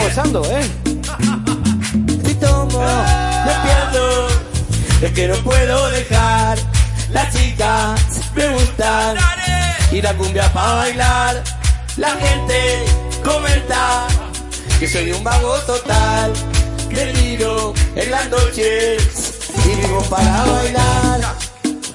gozando, Si tomo, me pierdo. Es que no puedo dejar. Las chicas me gustan. Y la cumbia pa' bailar. La gente comenta que soy un vago total. Deliro en las noches y vivo para bailar.